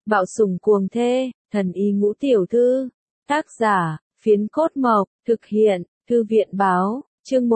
Bạo sủng cuồng thê, thần y ngũ tiểu thư. Tác giả, Phiến Cốt Mộc, thực hiện, Thư viện báo, chương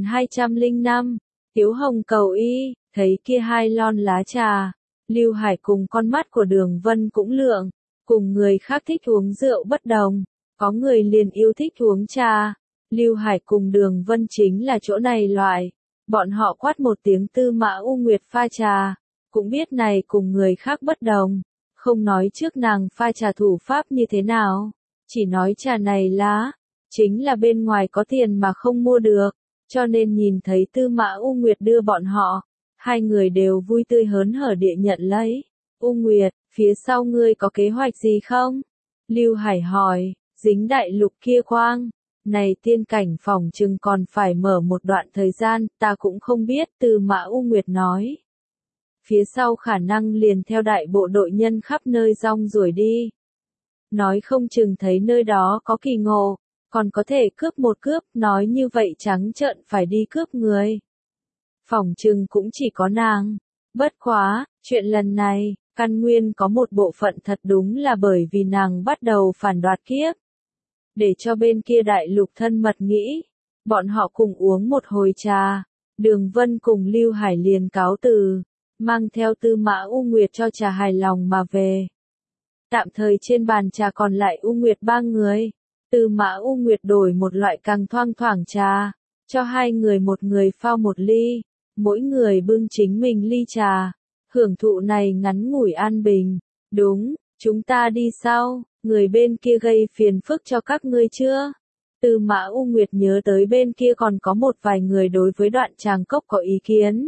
1205. Tiếu Hồng cầu y, thấy kia hai lon lá trà. Lưu Hải cùng con mắt của Đường Vân cũng lượng, cùng người khác thích uống rượu bất đồng, có người liền yêu thích uống trà. Lưu Hải cùng Đường Vân chính là chỗ này loại, bọn họ quát một tiếng Tư Mã U Nguyệt pha trà, cũng biết này cùng người khác bất đồng, không nói trước nàng pha trà thủ pháp như thế nào, chỉ nói trà này lá, chính là bên ngoài có tiền mà không mua được, cho nên nhìn thấy Tư Mã U Nguyệt đưa bọn họ, hai người đều vui tươi hớn hở địa nhận lấy. U Nguyệt, phía sau ngươi có kế hoạch gì không? Lưu Hải hỏi, dính đại lục kia quang. Này tiên cảnh phòng chừng còn phải mở một đoạn thời gian, ta cũng không biết, Tư Mã U Nguyệt nói. Phía sau khả năng liền theo đại bộ đội nhân khắp nơi rong ruổi đi. Nói không chừng thấy nơi đó có kỳ ngộ, còn có thể cướp một cướp, nói như vậy trắng trợn phải đi cướp người. Phòng chừng cũng chỉ có nàng. Bất quá, chuyện lần này, căn nguyên có một bộ phận thật đúng là bởi vì nàng bắt đầu phản đoạt kiếp. Để cho bên kia đại lục thân mật nghĩ, bọn họ cùng uống một hồi trà, Đường Vân cùng Lưu Hải liền cáo từ, mang theo Tư Mã U Nguyệt cho trà hài lòng mà về. Tạm thời trên bàn trà còn lại U Nguyệt ba người, Tư Mã U Nguyệt đổi một loại càng thoang thoảng trà, cho hai người một người phao một ly, mỗi người bưng chính mình ly trà, hưởng thụ này ngắn ngủi an bình. Đúng, chúng ta đi sau. Người bên kia gây phiền phức cho các ngươi chưa? Tư Mã U Nguyệt nhớ tới bên kia còn có một vài người đối với đoạn tràng cốc có ý kiến.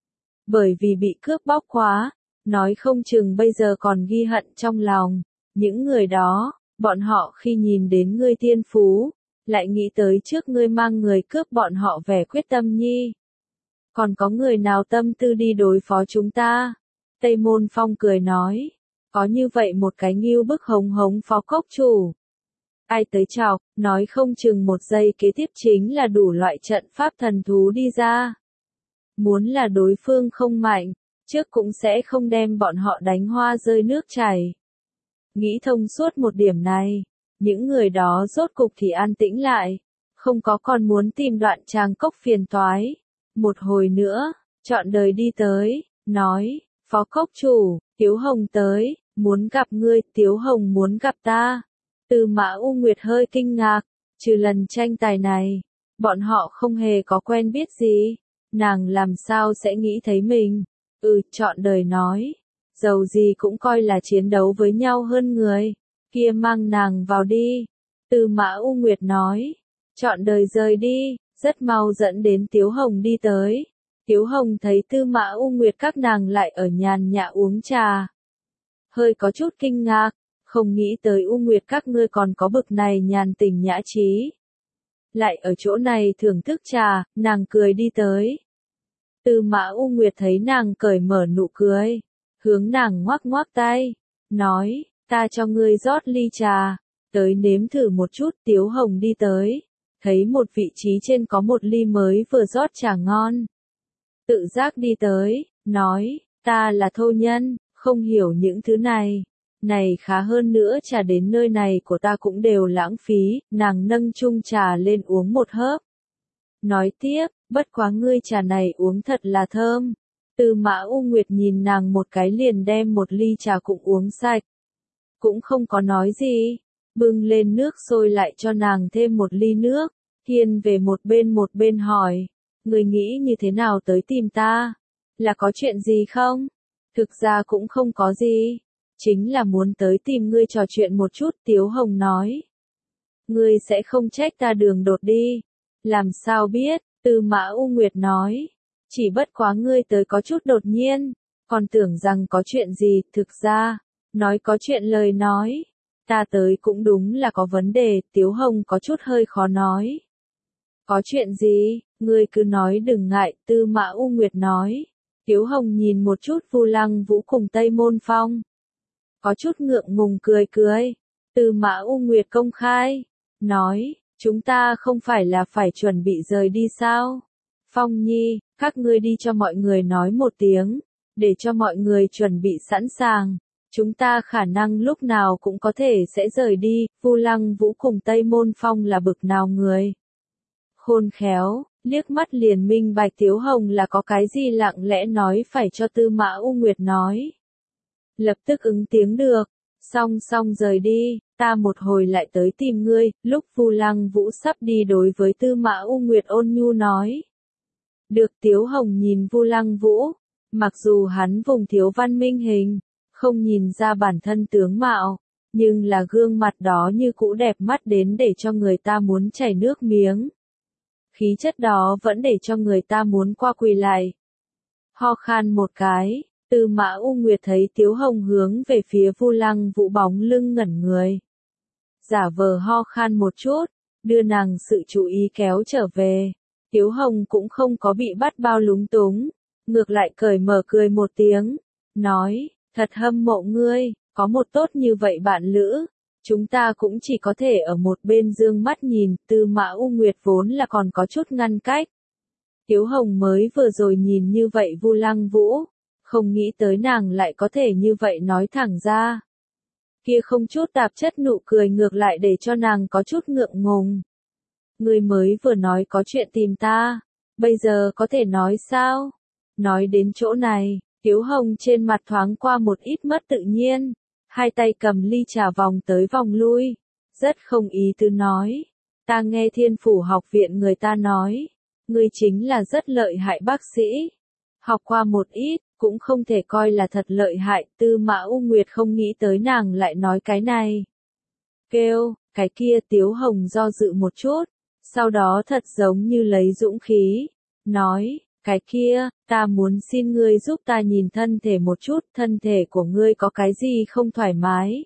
Bởi vì bị cướp bóc khóa, nói không chừng bây giờ còn ghi hận trong lòng. Những người đó, bọn họ khi nhìn đến ngươi tiên phú, lại nghĩ tới trước ngươi mang người cướp bọn họ vẻ quyết tâm nhi. Còn có người nào tâm tư đi đối phó chúng ta? Tây Môn Phong cười nói. Có như vậy một cái ngưu bức hống hống phó cốc chủ. Ai tới chọc, nói không chừng một giây kế tiếp chính là đủ loại trận pháp thần thú đi ra. Muốn là đối phương không mạnh, trước cũng sẽ không đem bọn họ đánh hoa rơi nước chảy. Nghĩ thông suốt một điểm này, những người đó rốt cục thì an tĩnh lại, không có còn muốn tìm đoạn tràng cốc phiền toái. Một hồi nữa, chọn đời đi tới, nói, phó cốc chủ, Tiếu Hồng tới. Muốn gặp ngươi, Tiếu Hồng muốn gặp ta. Tư Mã U Nguyệt hơi kinh ngạc, trừ lần tranh tài này, bọn họ không hề có quen biết gì, nàng làm sao sẽ nghĩ thấy mình. Chọn đời nói, dầu gì cũng coi là chiến đấu với nhau hơn người, kia mang nàng vào đi. Tư Mã U Nguyệt nói, chọn đời rời đi, rất mau dẫn đến Tiếu Hồng đi tới. Tiếu Hồng thấy Tư Mã U Nguyệt các nàng lại ở nhàn nhã uống trà. Hơi có chút kinh ngạc, không nghĩ tới U Nguyệt các ngươi còn có bực này nhàn tình nhã trí. Lại ở chỗ này thưởng thức trà, nàng cười đi tới. Tư Mã U Nguyệt thấy nàng cởi mở nụ cười, hướng nàng ngoắc ngoắc tay, nói, ta cho ngươi rót ly trà, tới nếm thử một chút. Tiếu Hồng đi tới, thấy một vị trí trên có một ly mới vừa rót trà ngon. Tự giác đi tới, nói, ta là thô nhân. Không hiểu những thứ này. Này khá hơn nữa trà đến nơi này của ta cũng đều lãng phí, nàng nâng chung trà lên uống một hớp. Nói tiếp, bất quá ngươi trà này uống thật là thơm. Tư Mã U Nguyệt nhìn nàng một cái liền đem một ly trà cũng uống sạch. Cũng không có nói gì, bưng lên nước sôi lại cho nàng thêm một ly nước, thiên về một bên hỏi, ngươi nghĩ như thế nào tới tìm ta? Là có chuyện gì không? Thực ra cũng không có gì, chính là muốn tới tìm ngươi trò chuyện một chút. Tiếu Hồng nói, ngươi sẽ không trách ta đường đột đi. Làm sao biết? Tư Mã U Nguyệt nói, chỉ bất quá ngươi tới có chút đột nhiên, còn tưởng rằng có chuyện gì. Thực ra, nói có chuyện lời nói, ta tới cũng đúng là có vấn đề. Tiếu Hồng có chút hơi khó nói. Có chuyện gì? Ngươi cứ nói đừng ngại. Tư Mã U Nguyệt nói. Tiếu Hồng nhìn một chút Vu Lăng Vũ cùng Tây Môn Phong. Có chút ngượng ngùng cười cười. Tư Mã U Nguyệt công khai. Nói, chúng ta không phải là phải chuẩn bị rời đi sao? Phong Nhi, các ngươi đi cho mọi người nói một tiếng. Để cho mọi người chuẩn bị sẵn sàng. chúng ta khả năng lúc nào cũng có thể sẽ rời đi, Vu Lăng Vũ cùng Tây Môn Phong là bực nào người. Khôn khéo, liếc mắt liền minh bạch Tiếu Hồng là có cái gì lặng lẽ nói phải cho Tư Mã U Nguyệt nói. Lập tức ứng tiếng được, xong rời đi, ta một hồi lại tới tìm ngươi, lúc Vu Lăng Vũ sắp đi đối với Tư Mã U Nguyệt ôn nhu nói. Được. Tiếu Hồng nhìn Vu Lăng Vũ, mặc dù hắn vùng thiếu văn minh hình, không nhìn ra bản thân tướng mạo, nhưng là gương mặt đó như cũ đẹp mắt đến để cho người ta muốn chảy nước miếng. Khí chất đó vẫn để cho người ta muốn qua quỳ lại. Ho khan một cái, Tư Mã U Nguyệt thấy Tiếu Hồng hướng về phía Vu Lăng Vũ bóng lưng ngẩn người. Giả vờ ho khan một chút, đưa nàng sự chú ý kéo trở về. Tiếu Hồng cũng không có bị bắt bao lúng túng, ngược lại cởi mở cười một tiếng, nói, thật hâm mộ ngươi, có một tốt như vậy bạn lữ, chúng ta cũng chỉ có thể ở một bên dương mắt nhìn. Tư Mã U Nguyệt vốn là còn có chút ngăn cách. Tiếu Hồng mới vừa rồi nhìn như vậy Vu Lăng Vũ, không nghĩ tới nàng lại có thể như vậy nói thẳng ra. Kia không chút tạp chất nụ cười ngược lại để cho nàng có chút ngượng ngùng. Ngươi mới vừa nói có chuyện tìm ta, bây giờ có thể nói sao? Nói đến chỗ này, Tiếu Hồng trên mặt thoáng qua một ít mất tự nhiên, hai tay cầm ly trà vòng tới vòng lui, rất không ý tứ nói. Ta nghe Thiên Phủ học viện người ta nói, ngươi chính là rất lợi hại bác sĩ. Học qua một ít, cũng không thể coi là thật lợi hại. Tư Mã U Nguyệt không nghĩ tới nàng lại nói cái này. Kêu, cái kia. Tiếu Hồng do dự một chút, sau đó thật giống như lấy dũng khí, nói, cái kia, ta muốn xin ngươi giúp ta nhìn thân thể một chút, thân thể của ngươi có cái gì không thoải mái?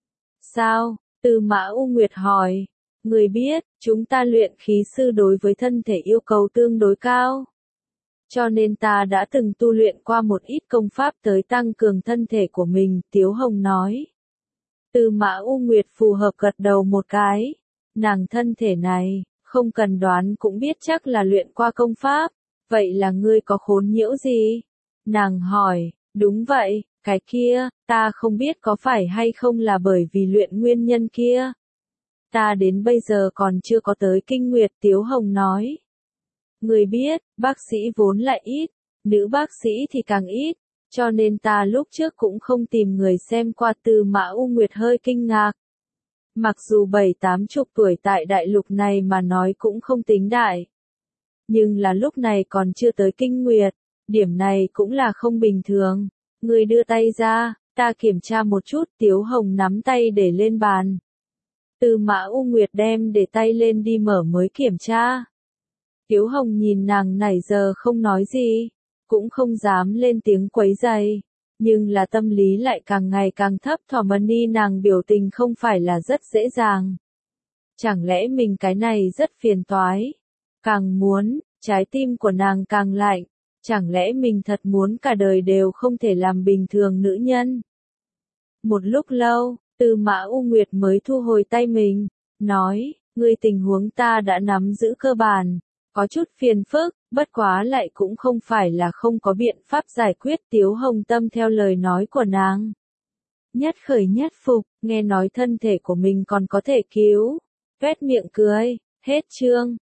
Sao? Tư Mã U Nguyệt hỏi, ngươi biết, chúng ta luyện khí sư đối với thân thể yêu cầu tương đối cao. Cho nên ta đã từng tu luyện qua một ít công pháp tới tăng cường thân thể của mình, Tiếu Hồng nói. Tư Mã U Nguyệt phù hợp gật đầu một cái, nàng thân thể này, không cần đoán cũng biết chắc là luyện qua công pháp, vậy là ngươi có khốn nhiễu gì? Nàng hỏi, đúng vậy, cái kia, ta không biết có phải hay không là bởi vì luyện nguyên nhân kia. Ta đến bây giờ còn chưa có tới kinh nguyệt. Tiếu Hồng nói. Ngươi biết, bác sĩ vốn lại ít, nữ bác sĩ thì càng ít, cho nên ta lúc trước cũng không tìm người xem qua. Tư Mã U Nguyệt hơi kinh ngạc. Mặc dù 70-80 tuổi tại đại lục này mà nói cũng không tính đại. Nhưng là lúc này còn chưa tới kinh nguyệt, điểm này cũng là không bình thường. Ngươi đưa tay ra, ta kiểm tra một chút. Tiếu Hồng nắm tay để lên bàn. Tư Mã U Nguyệt đem để tay lên đi mở mới kiểm tra. Tiếu Hồng nhìn nàng nãy giờ không nói gì, cũng không dám lên tiếng quấy rầy, nhưng là tâm lý lại càng ngày càng thấp thỏm. Nàng biểu tình không phải là rất dễ dàng. Chẳng lẽ mình cái này rất phiền toái? Càng muốn, trái tim của nàng càng lạnh. Chẳng lẽ mình thật muốn cả đời đều không thể làm bình thường nữ nhân? Một lúc lâu, Tư Mã U Nguyệt mới thu hồi tay mình, nói, ngươi tình huống ta đã nắm giữ cơ bản, có chút phiền phức, bất quá lại cũng không phải là không có biện pháp giải quyết. Tiếu Hồng tâm theo lời nói của nàng. Nhất khởi nhất phục, nghe nói thân thể của mình còn có thể cứu. Vét miệng cười, hết chương.